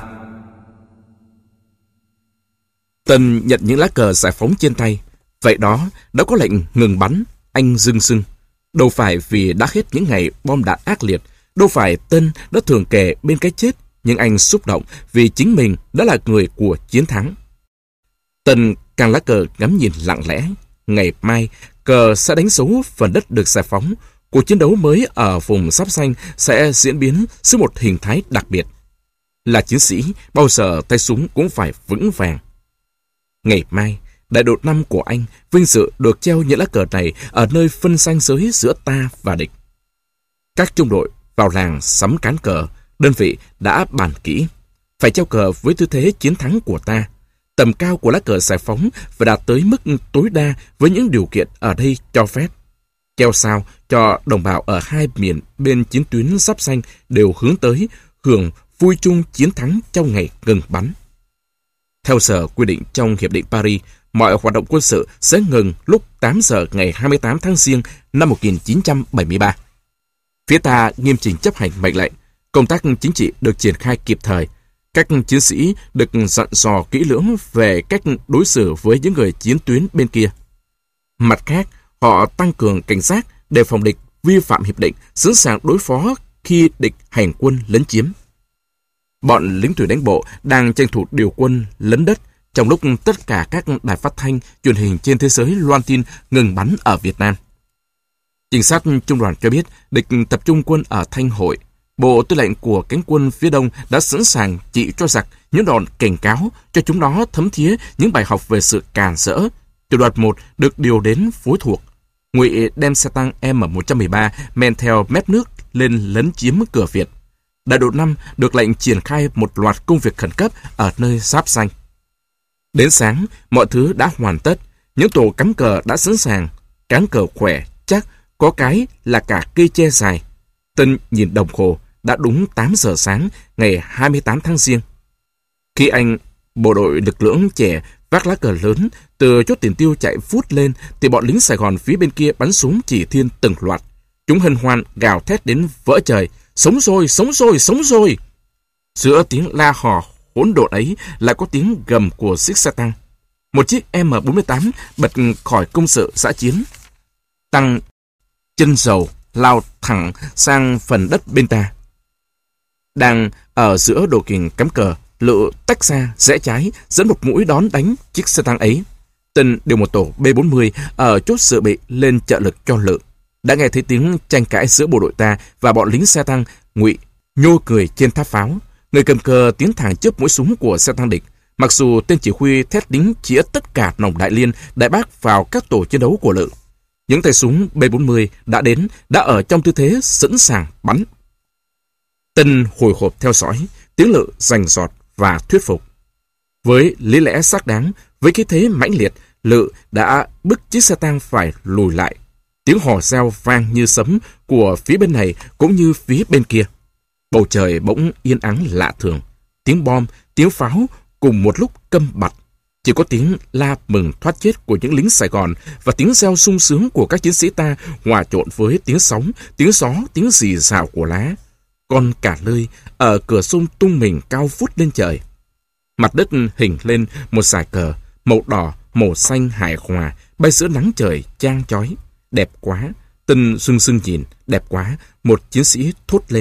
Tân nhận những lá cờ giải phóng trên tay. Vậy đó, đã có lệnh ngừng bắn, anh dưng dưng. Đâu phải vì đã hết những ngày bom đạn ác liệt, đâu phải Tân đã thường kề bên cái chết, nhưng anh xúc động vì chính mình đã là người của chiến thắng. Tân càng lá cờ ngắm nhìn lặng lẽ. Ngày mai, cờ sẽ đánh dấu phần đất được giải phóng. Cuộc chiến đấu mới ở vùng Sáp Xanh sẽ diễn biến dưới một hình thái đặc biệt. Là chiến sĩ, bao giờ tay súng cũng phải vững vàng. Ngày mai, đại đội năm của anh vinh dự được treo những lá cờ này ở nơi phân ranh giới giữa ta và địch. Các trung đội vào làng sắm cán cờ, đơn vị đã bàn kỹ. Phải treo cờ với tư thế chiến thắng của ta. Tầm cao của lá cờ giải phóng phải đạt tới mức tối đa với những điều kiện ở đây cho phép. Treo sao cho đồng bào ở hai miền bên chiến tuyến Sáp Xanh đều hướng tới, hưởng vui chung chiến thắng trong ngày ngừng bắn. Theo sở quy định trong Hiệp định Paris, mọi hoạt động quân sự sẽ ngừng lúc tám giờ ngày hai mươi tám tháng Giêng năm một nghìn chín trăm bảy mươi ba. Phía ta nghiêm chỉnh chấp hành mệnh lệnh, công tác chính trị được triển khai kịp thời. Các chiến sĩ được dặn dò kỹ lưỡng về cách đối xử với những người chiến tuyến bên kia. Mặt khác, họ tăng cường cảnh giác đề phòng địch vi phạm hiệp định, sẵn sàng đối phó khi địch hành quân lấn chiếm. Bọn lính thủy đánh bộ đang tranh thủ điều quân lấn đất trong lúc tất cả các đài phát thanh, truyền hình trên thế giới loan tin ngừng bắn ở Việt Nam. Trinh sát trung đoàn cho biết địch tập trung quân ở Thanh Hội. Bộ tư lệnh của cánh quân phía đông đã sẵn sàng trị cho giặc những đòn cảnh cáo, cho chúng nó thấm thía những bài học về sự càn rỡ. Tiểu đoàn một được điều đến phối thuộc. Ngụy đem xe tăng M một trăm mười ba men theo mép nước lên lấn chiếm cửa Việt. Đại đội năm được lệnh triển khai một loạt công việc khẩn cấp ở nơi giáp ranh. Đến sáng, mọi thứ đã hoàn tất. Những tổ cắm cờ đã sẵn sàng. Cán cờ khỏe, chắc, có cái là cả cây tre dài. Tân nhìn đồng hồ, đã đúng tám giờ sáng ngày hai mươi tám tháng Giêng. Khi anh, bộ đội lực lượng trẻ, vác lá cờ lớn từ chốt tiền tiêu chạy vút lên, thì bọn lính Sài Gòn phía bên kia bắn súng chỉ thiên từng loạt. Chúng hân hoan gào thét đến vỡ trời. Sống rồi, sống rồi, sống rồi! Giữa tiếng la hò hỗn độn ấy lại có tiếng gầm của chiếc xe tăng. Một chiếc M bốn mươi tám bật khỏi công sự dã chiến. Tăng chân dầu lao thẳng sang phần đất bên ta. Đang ở giữa đồ kình cắm cờ, Lự tách ra rẽ trái, dẫn một mũi đón đánh chiếc xe tăng ấy. Tân điều một tổ B bốn mươi ở chốt dự bị lên trợ lực cho Lự. Đã nghe thấy tiếng tranh cãi giữa bộ đội ta và bọn lính xe tăng. Ngụy nhô cười trên tháp pháo. Người cầm cờ tiến thẳng trước mũi súng của xe tăng địch. Mặc dù tên chỉ huy thét lính chĩa tất cả nòng Đại Liên, Đại Bác vào các tổ chiến đấu của Lự. Những tay súng B bốn mươi đã đến, đã ở trong tư thế sẵn sàng bắn. Tân hồi hộp theo dõi, tiếng Lự rành rọt và thuyết phục. Với lý lẽ xác đáng, với cái thế mãnh liệt, Lự đã bức chiếc xe tăng phải lùi lại. Tiếng hò reo vang như sấm của phía bên này cũng như phía bên kia. Bầu trời bỗng yên ắng lạ thường. Tiếng bom, tiếng pháo cùng một lúc câm bặt. Chỉ có tiếng la mừng thoát chết của những lính Sài Gòn và tiếng reo sung sướng của các chiến sĩ ta hòa trộn với tiếng sóng, tiếng gió, tiếng rì rào của lá. Con cả lơi ở cửa sông tung mình cao vút lên trời. Mặt đất hình lên một dải cờ, màu đỏ, màu xanh hài hòa, bay giữa nắng trời chang chói. Đẹp quá! Tân sưng sưng nhìn, đẹp quá! Một chiến sĩ thốt lên.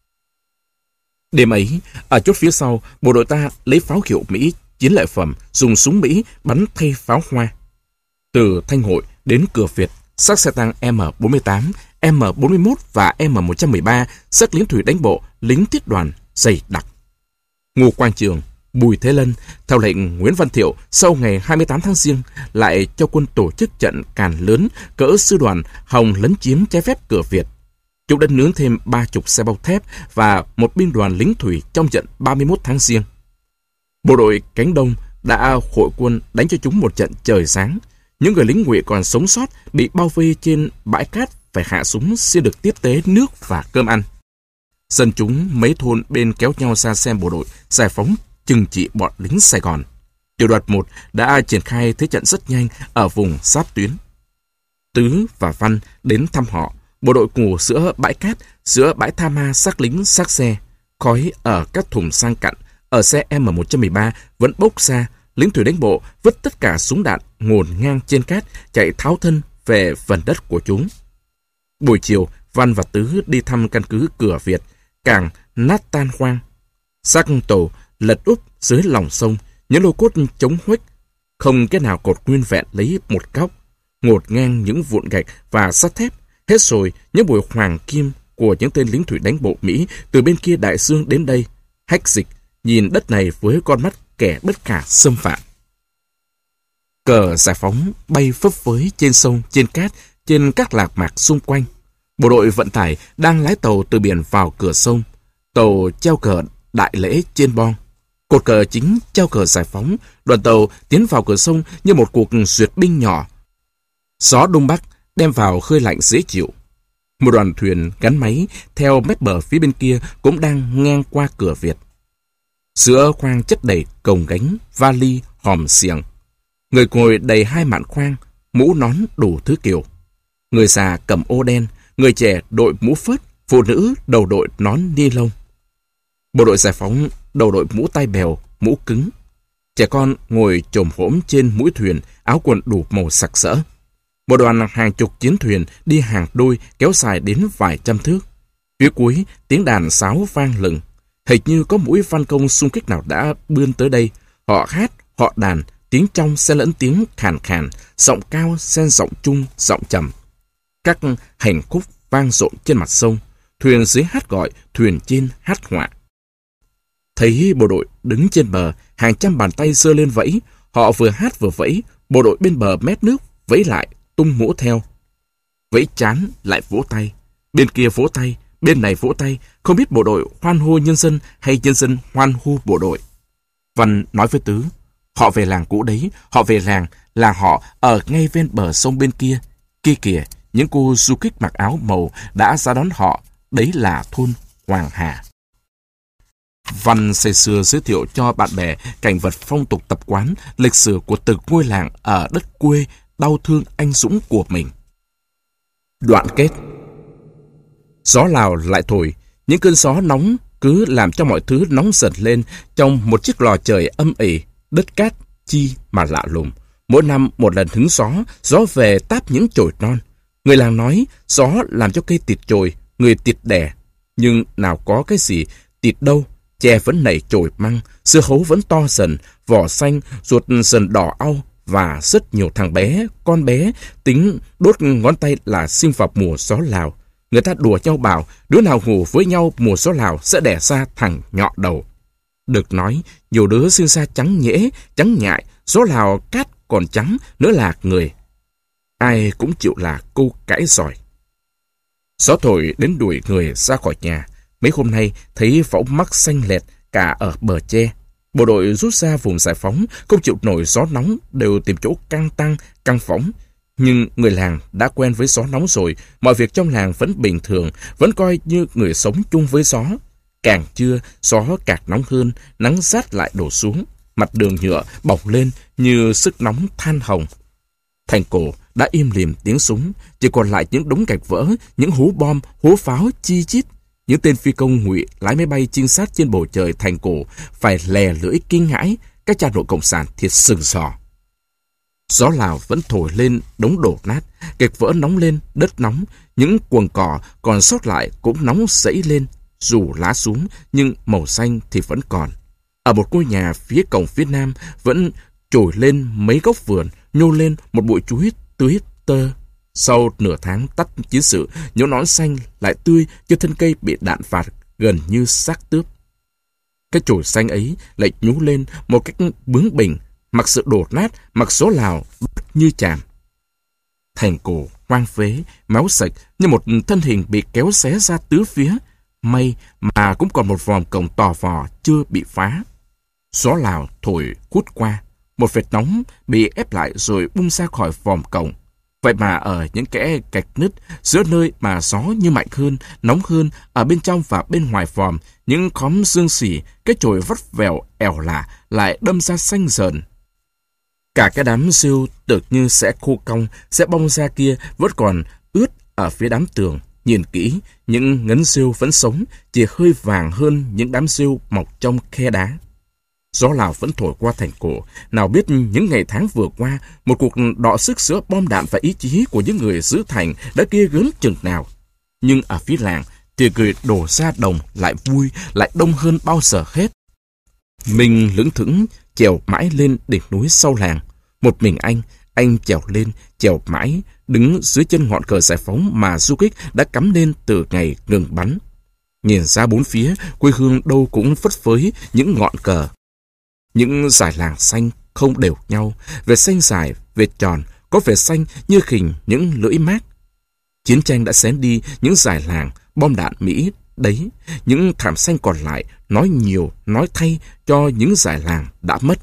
Đêm ấy, ở chốt phía sau, bộ đội ta lấy pháo hiệu Mỹ, chiến lợi phẩm, dùng súng Mỹ bắn thay pháo hoa. Từ Thanh Hội đến cửa Việt, xác xe tăng M bốn mươi tám, M bốn mươi mốt và M một trăm mười ba, xác lính thủy đánh bộ, lính thiết đoàn dày đặc. Ngô Quang Trường, Bùi Thế Lân, theo lệnh Nguyễn Văn Thiệu, sau ngày hai mươi tám tháng Giêng, lại cho quân tổ chức trận càn lớn cỡ sư đoàn Hồng lấn chiếm trái phép cửa Việt. Chúng đã nướng thêm ba chục xe bọc thép và một binh đoàn lính thủy trong trận ba mươi mốt tháng Giêng. Bộ đội cánh Đông đã hội quân đánh cho chúng một trận trời sáng. Những người lính Ngụy còn sống sót bị bao vây trên bãi cát phải hạ súng xin được tiếp tế nước và cơm ăn. Dân chúng mấy thôn bên kéo nhau ra xem bộ đội giải phóng trừng trị bọn lính Sài Gòn. Tiểu đoàn một đã triển khai thế trận rất nhanh ở vùng giáp tuyến. Tứ và Văn đến thăm họ. Bộ đội ngủ giữa bãi cát, giữa bãi tha ma xác lính xác xe. Khói ở các thùng sang cặn, ở xe M một trăm mười ba vẫn bốc ra. Lính thủy đánh bộ vứt tất cả súng đạn ngổn ngang trên cát, chạy tháo thân về phần đất của chúng. Buổi chiều, Văn và Tứ đi thăm căn cứ cửa Việt, càng nát tan hoang. Xác tổ lật úp dưới lòng sông, những lô cốt chống huếch, không cái nào cột nguyên vẹn lấy một góc, ngột ngang những vụn gạch và sắt thép. Hết rồi, những buổi hoàng kim của những tên lính thủy đánh bộ Mỹ từ bên kia đại dương đến đây, hách dịch, nhìn đất này với con mắt kẻ bất khả xâm phạm. Cờ giải phóng bay phấp phới trên sông, trên cát, trên các lạc mạc xung quanh. Bộ đội vận tải đang lái tàu từ biển vào cửa sông. Tàu treo cờ đại lễ trên bon. Cột cờ chính treo cờ giải phóng. Đoàn tàu tiến vào cửa sông như một cuộc duyệt binh nhỏ. Gió đông bắc đem vào khơi lạnh dễ chịu. Một đoàn thuyền gắn máy theo mép bờ phía bên kia cũng đang ngang qua cửa Việt. Giữa khoang chất đầy cồng gánh, vali, hòm xiềng. Người ngồi đầy hai mạn khoang, mũ nón đủ thứ kiểu. Người già cầm ô đen, người trẻ đội mũ phớt, phụ nữ đầu đội nón ni lông. Bộ đội giải phóng đầu đội mũ tai bèo, mũ cứng. Trẻ con ngồi chồm hổm trên mũi thuyền, áo quần đủ màu sặc sỡ. Một đoàn hàng chục chiến thuyền đi hàng đôi kéo dài đến vài trăm thước. Phía cuối, tiếng đàn sáo vang lừng. Hệt như có mũi văn công xung kích nào đã bươn tới đây. Họ hát, họ đàn, tiếng trong xen lẫn tiếng khàn khàn, giọng cao xen giọng trung, giọng trầm. Các hành khúc vang rộn trên mặt sông, thuyền dưới hát gọi, thuyền trên hát họa. Thấy bộ đội đứng trên bờ, hàng trăm bàn tay giơ lên vẫy, họ vừa hát vừa vẫy, bộ đội bên bờ mét nước vẫy lại, tung mũ theo. Vẫy chán lại vỗ tay, bên kia vỗ tay, bên này vỗ tay, không biết bộ đội hoan hô nhân dân hay nhân dân hoan hô bộ đội. Văn nói với Tứ, họ về làng cũ đấy, họ về làng, làng họ ở ngay ven bờ sông bên kia. Kia kìa, những cô du kích mặc áo màu đã ra đón họ, đấy là thôn Hoàng Hà. Văn say sưa giới thiệu cho bạn bè cảnh vật phong tục tập quán, lịch sử của từng ngôi làng ở đất quê đau thương anh dũng của mình. Đoạn kết. Gió Lào lại thổi, những cơn gió nóng cứ làm cho mọi thứ nóng dần lên trong một chiếc lò trời âm ỉ, đất cát chi mà lạ lùng. Mỗi năm một lần hứng gió, gió về táp những chồi non. Người làng nói gió làm cho cây tiệt chồi, người tiệt đẻ. Nhưng nào có cái gì tiệt đâu, chè vẫn nảy chồi măng, dưa hấu vẫn to dần, vỏ xanh, ruột dần đỏ au, và rất nhiều thằng bé, con bé, tính đốt ngón tay là sinh vào mùa gió Lào. Người ta đùa nhau bảo, đứa nào ngủ với nhau mùa gió Lào sẽ đẻ ra thằng nhọ đầu. Được nói, nhiều đứa sinh ra trắng nhễ, trắng nhại, gió Lào cát còn trắng nữa là người. Ai cũng chịu là câu cãi giỏi. Gió thổi đến đuổi người ra khỏi nhà. Mấy hôm nay thấy phẫu mắc xanh lẹt cả ở bờ tre. Bộ đội rút ra vùng giải phóng, không chịu nổi gió nóng, đều tìm chỗ căng tăng, căng phóng. Nhưng người làng đã quen với gió nóng rồi, mọi việc trong làng vẫn bình thường, vẫn coi như người sống chung với gió. Càng trưa, gió càng nóng hơn, nắng rát lại đổ xuống, mặt đường nhựa bọc lên như sức nóng than hồng. Thành cổ đã im lìm tiếng súng, chỉ còn lại những đống gạch vỡ, những hố bom, hố pháo chi chít. Những tên phi công ngụy lái máy bay trinh sát trên bầu trời thành cổ phải lè lưỡi kinh hãi, các cha nội cộng sản thiệt sừng sò. Gió Lào vẫn thổi lên đống đổ nát, gạch vỡ nóng lên, đất nóng, những quầng cỏ còn sót lại cũng nóng sẫy lên, dù lá xuống nhưng màu xanh thì vẫn còn. Ở một ngôi nhà phía cổng phía nam vẫn trồi lên mấy gốc vườn, nhô lên một bụi chuối tưới tơ. Sau nửa tháng tắt chiến sự, những nón xanh lại tươi cho thân cây bị đạn phạt gần như xác tướp. Cái chồi xanh ấy lại nhú lên một cách bướng bỉnh, mặc sự đổ nát, mặc số Lào như chàm. Thành cổ hoang phế, máu sạch như một thân hình bị kéo xé ra tứ phía. May mà cũng còn một vòm cổng tò vò chưa bị phá. Gió Lào thổi hút qua, một vệt nóng bị ép lại rồi bung ra khỏi vòm cổng. Vậy mà ở những kẽ gạch nứt, giữa nơi mà gió như mạnh hơn, nóng hơn, ở bên trong và bên ngoài vòm, những khóm xương xỉ, cái chồi vắt vẻo ẻo lả lại đâm ra xanh dờn. Cả cái đám rêu tưởng như sẽ khô cong, sẽ bong ra kia vẫn còn ướt ở phía đám tường. Nhìn kỹ, những ngấn rêu vẫn sống, chỉ hơi vàng hơn những đám rêu mọc trong khe đá. Gió Lào vẫn thổi qua thành cổ, nào biết những ngày tháng vừa qua, một cuộc đọ sức giữa bom đạn và ý chí của những người giữ thành đã ghê gớm chừng nào. Nhưng ở phía làng, thì người đổ ra đồng lại vui, lại đông hơn bao giờ hết. Mình lững thững trèo mãi lên đỉnh núi sau làng. Một mình anh, anh trèo lên, trèo mãi, đứng dưới chân ngọn cờ giải phóng mà du kích đã cắm lên từ ngày ngừng bắn. Nhìn ra bốn phía, quê hương đâu cũng phất phới những ngọn cờ. Những dải làng xanh không đều nhau, vệt xanh dài, vệt tròn, có vệt xanh như khình những lưỡi mát. Chiến tranh đã xén đi những dải làng, bom đạn Mỹ đấy, những thảm xanh còn lại nói nhiều, nói thay cho những dải làng đã mất.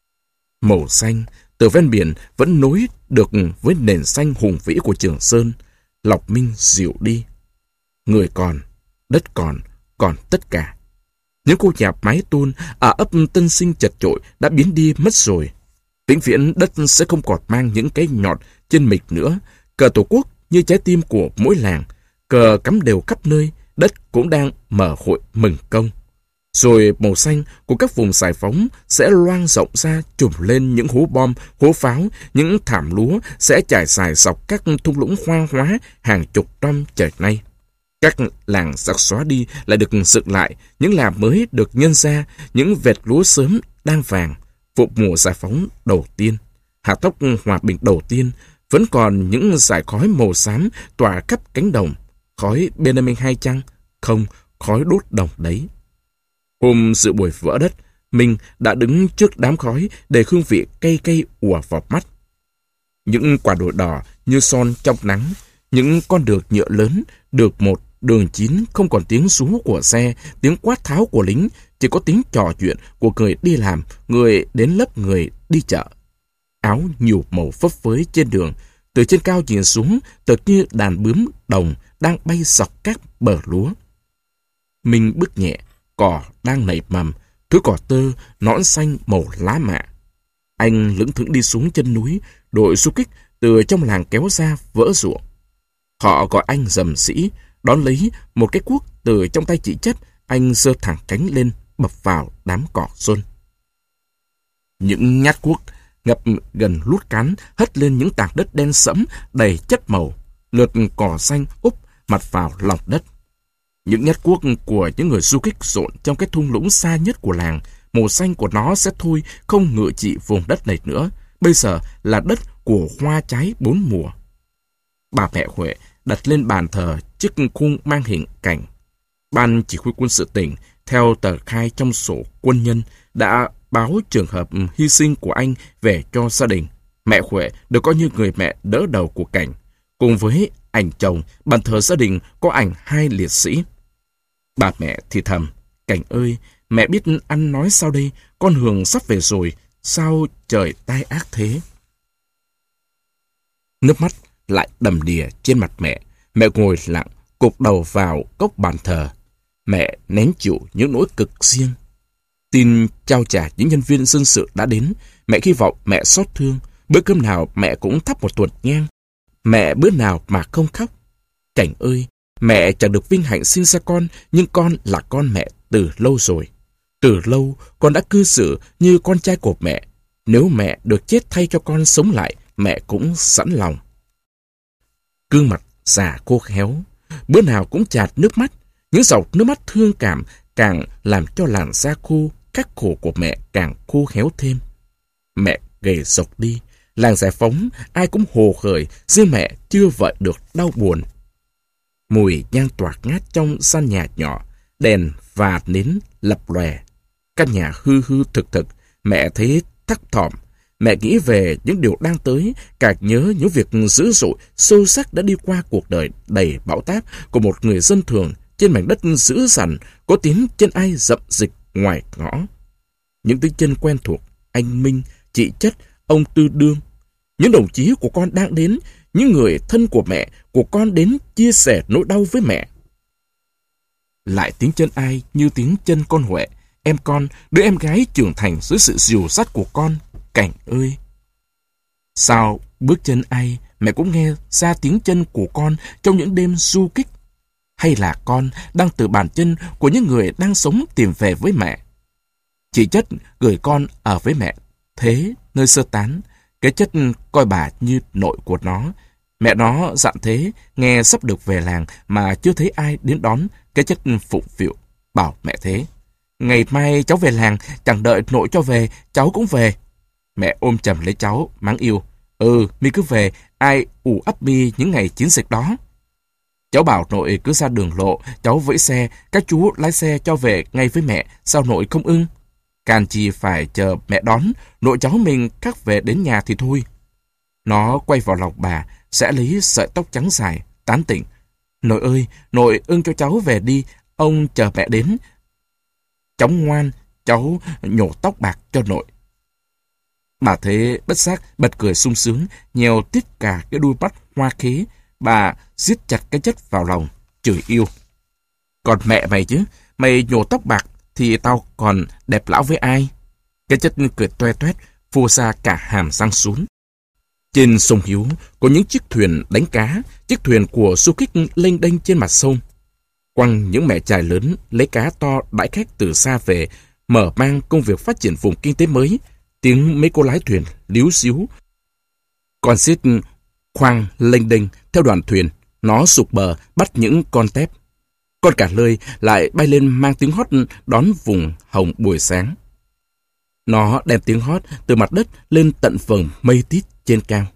Màu xanh từ ven biển vẫn nối được với nền xanh hùng vĩ của Trường Sơn. Lộc Minh dịu đi. Người còn, đất còn, còn tất cả. Những khu nhà mái tôn ở ấp Tân Sinh chật chội đã biến đi mất rồi. Vĩnh viễn đất sẽ không còn mang những cái nhọt trên mình nữa. Cờ Tổ quốc như trái tim của mỗi làng, cờ cắm đều khắp nơi, đất cũng đang mở hội mừng công. Rồi màu xanh của các vùng giải phóng sẽ loang rộng ra, trùm lên những hố bom, hố pháo, những thảm lúa sẽ trải dài dọc các thung lũng hoang hóa hàng chục năm trời nay. Các làng giặc xóa đi lại được dựng lại, những làng mới được nhân ra, những vệt lúa sớm đang vàng, vụ mùa giải phóng đầu tiên, hạt tóc hòa bình đầu tiên, vẫn còn những dải khói màu xám tỏa khắp cánh đồng. Khói Benjamin hay chăng? Không, khói đốt đồng đấy. Hôm dự buổi vỡ đất, mình đã đứng trước đám khói để hương vị cay cay ùa vào mắt. Những quả đồi đỏ như son trong nắng, những con đường nhựa lớn, được một đường chín không còn tiếng rú của xe, tiếng quát tháo của lính, chỉ có tiếng trò chuyện của người đi làm, người đến lớp người đi chợ. Áo nhiều màu phấp phới trên đường, từ trên cao nhìn xuống, tựa như đàn bướm đồng đang bay dọc các bờ lúa. Mình bước nhẹ, cỏ đang nảy mầm, thứ cỏ tơ, nõn xanh màu lá mạ. Anh lững thững đi xuống chân núi, đội du kích từ trong làng kéo ra vỡ ruộng. Họ gọi anh Dầm Sĩ, đón lấy một cái cuốc từ trong tay chị Chất, anh giơ thẳng cánh lên, bập vào đám cỏ xuân. Những nhát cuốc ngập gần lút cán hất lên những tảng đất đen sẫm đầy chất màu, lượt cỏ xanh úp mặt vào lòng đất. Những nhát cuốc của những người du kích rộn trong cái thung lũng xa nhất của làng, màu xanh của nó sẽ thôi không ngự trị vùng đất này nữa, bây giờ là đất của hoa trái bốn mùa. Bà mẹ Huệ đặt lên bàn thờ chiếc khung mang hình cảnh. Ban chỉ huy quân sự tỉnh, theo tờ khai trong sổ quân nhân, đã báo trường hợp hy sinh của anh về cho gia đình. Mẹ Huệ được coi như người mẹ đỡ đầu của Cảnh. Cùng với ảnh chồng, bàn thờ gia đình có ảnh hai liệt sĩ. Bà mẹ thì thầm, Cảnh ơi, mẹ biết ăn nói sao đây, con Hường sắp về rồi, sao trời tai ác thế? Nước mắt lại đầm đìa trên mặt mẹ. Mẹ ngồi lặng, cụp đầu vào góc bàn thờ. Mẹ nén chịu những nỗi cực riêng. Tin trao trả những nhân viên dân sự đã đến. Mẹ hy vọng mẹ xót thương. Bữa cơm nào mẹ cũng thắp một tuột nhang. Mẹ bữa nào mà không khóc. Cảnh ơi, mẹ chẳng được vinh hạnh sinh ra con, nhưng con là con mẹ từ lâu rồi. Từ lâu, con đã cư xử như con trai của mẹ. Nếu mẹ được chết thay cho con sống lại, mẹ cũng sẵn lòng. Gương mặt già khô khéo, bữa nào cũng trạt nước mắt. Những giọt nước mắt thương cảm càng làm cho làn da khô, các khổ của mẹ càng khô khéo thêm. Mẹ gầy rộc đi, làng giải phóng ai cũng hồ hởi, riêng mẹ chưa vợi được đau buồn. Mùi nhang toạc ngát trong gian nhà nhỏ, đèn và nến lập lòe. Căn nhà hư hư thực thực, mẹ thấy thấp thỏm. Mẹ nghĩ về những điều đang tới, càng nhớ những việc dữ dội, sâu sắc đã đi qua cuộc đời đầy bão táp của một người dân thường trên mảnh đất dữ dằn, có tiếng chân ai dậm dịch ngoài ngõ. Những tiếng chân quen thuộc, anh Minh, chị Chất, ông Tư Đương. Những đồng chí của con đang đến, những người thân của mẹ, của con đến chia sẻ nỗi đau với mẹ. Lại tiếng chân ai như tiếng chân con Huệ, em con, đứa em gái trưởng thành dưới sự dìu dắt của con. Cảnh ơi! Sao bước chân ai mẹ cũng nghe ra tiếng chân của con trong những đêm du kích? Hay là con đang từ bàn chân của những người đang sống tìm về với mẹ? Chị Chất gửi con ở với mẹ Thế nơi sơ tán. Cái Chất coi bà như nội của nó. Mẹ nó dặn Thế nghe sắp được về làng mà chưa thấy ai đến đón. Cái Chất phụng phịu bảo mẹ Thế, ngày mai cháu về làng, chẳng đợi nội cho về, cháu cũng về. Mẹ ôm chầm lấy cháu, mắng yêu. Ừ, mi cứ về, ai ủ ấp mi những ngày chiến dịch đó. Cháu bảo nội cứ ra đường lộ, cháu vẫy xe, các chú lái xe cho về ngay với mẹ, sao nội không ưng? Can chi phải chờ mẹ đón, nội cháu mình cắt về đến nhà thì thôi. Nó quay vào lòng bà, sẽ lấy sợi tóc trắng dài, tán tỉnh. Nội ơi, nội ưng cho cháu về đi, ông chờ mẹ đến. Cháu ngoan, cháu nhổ tóc bạc cho nội. Bà Thế bất giác bật cười sung sướng, nhèo tít cả cái đuôi mắt hoa khế. Bà siết chặt cái Chất vào lòng, chửi yêu. Còn mẹ mày chứ, mày nhổ tóc bạc, thì tao còn đẹp lão với ai? Cái chất cười toe toét, phô ra cả hàm răng sún. Trên sông Hiếu có những chiếc thuyền đánh cá, chiếc thuyền của du kích lênh đênh trên mặt sông. Quăng những mẹ chài lớn lấy cá to đãi khách từ xa về, mở mang công việc phát triển vùng kinh tế mới. Tiếng mấy cô lái thuyền líu xíu. Con xít khoang lênh đênh theo đoàn thuyền, nó sụp bờ bắt những con tép. Con cả lơi lại bay lên mang tiếng hót đón vùng hồng buổi sáng. Nó đem tiếng hót từ mặt đất lên tận vầng mây tít trên cao.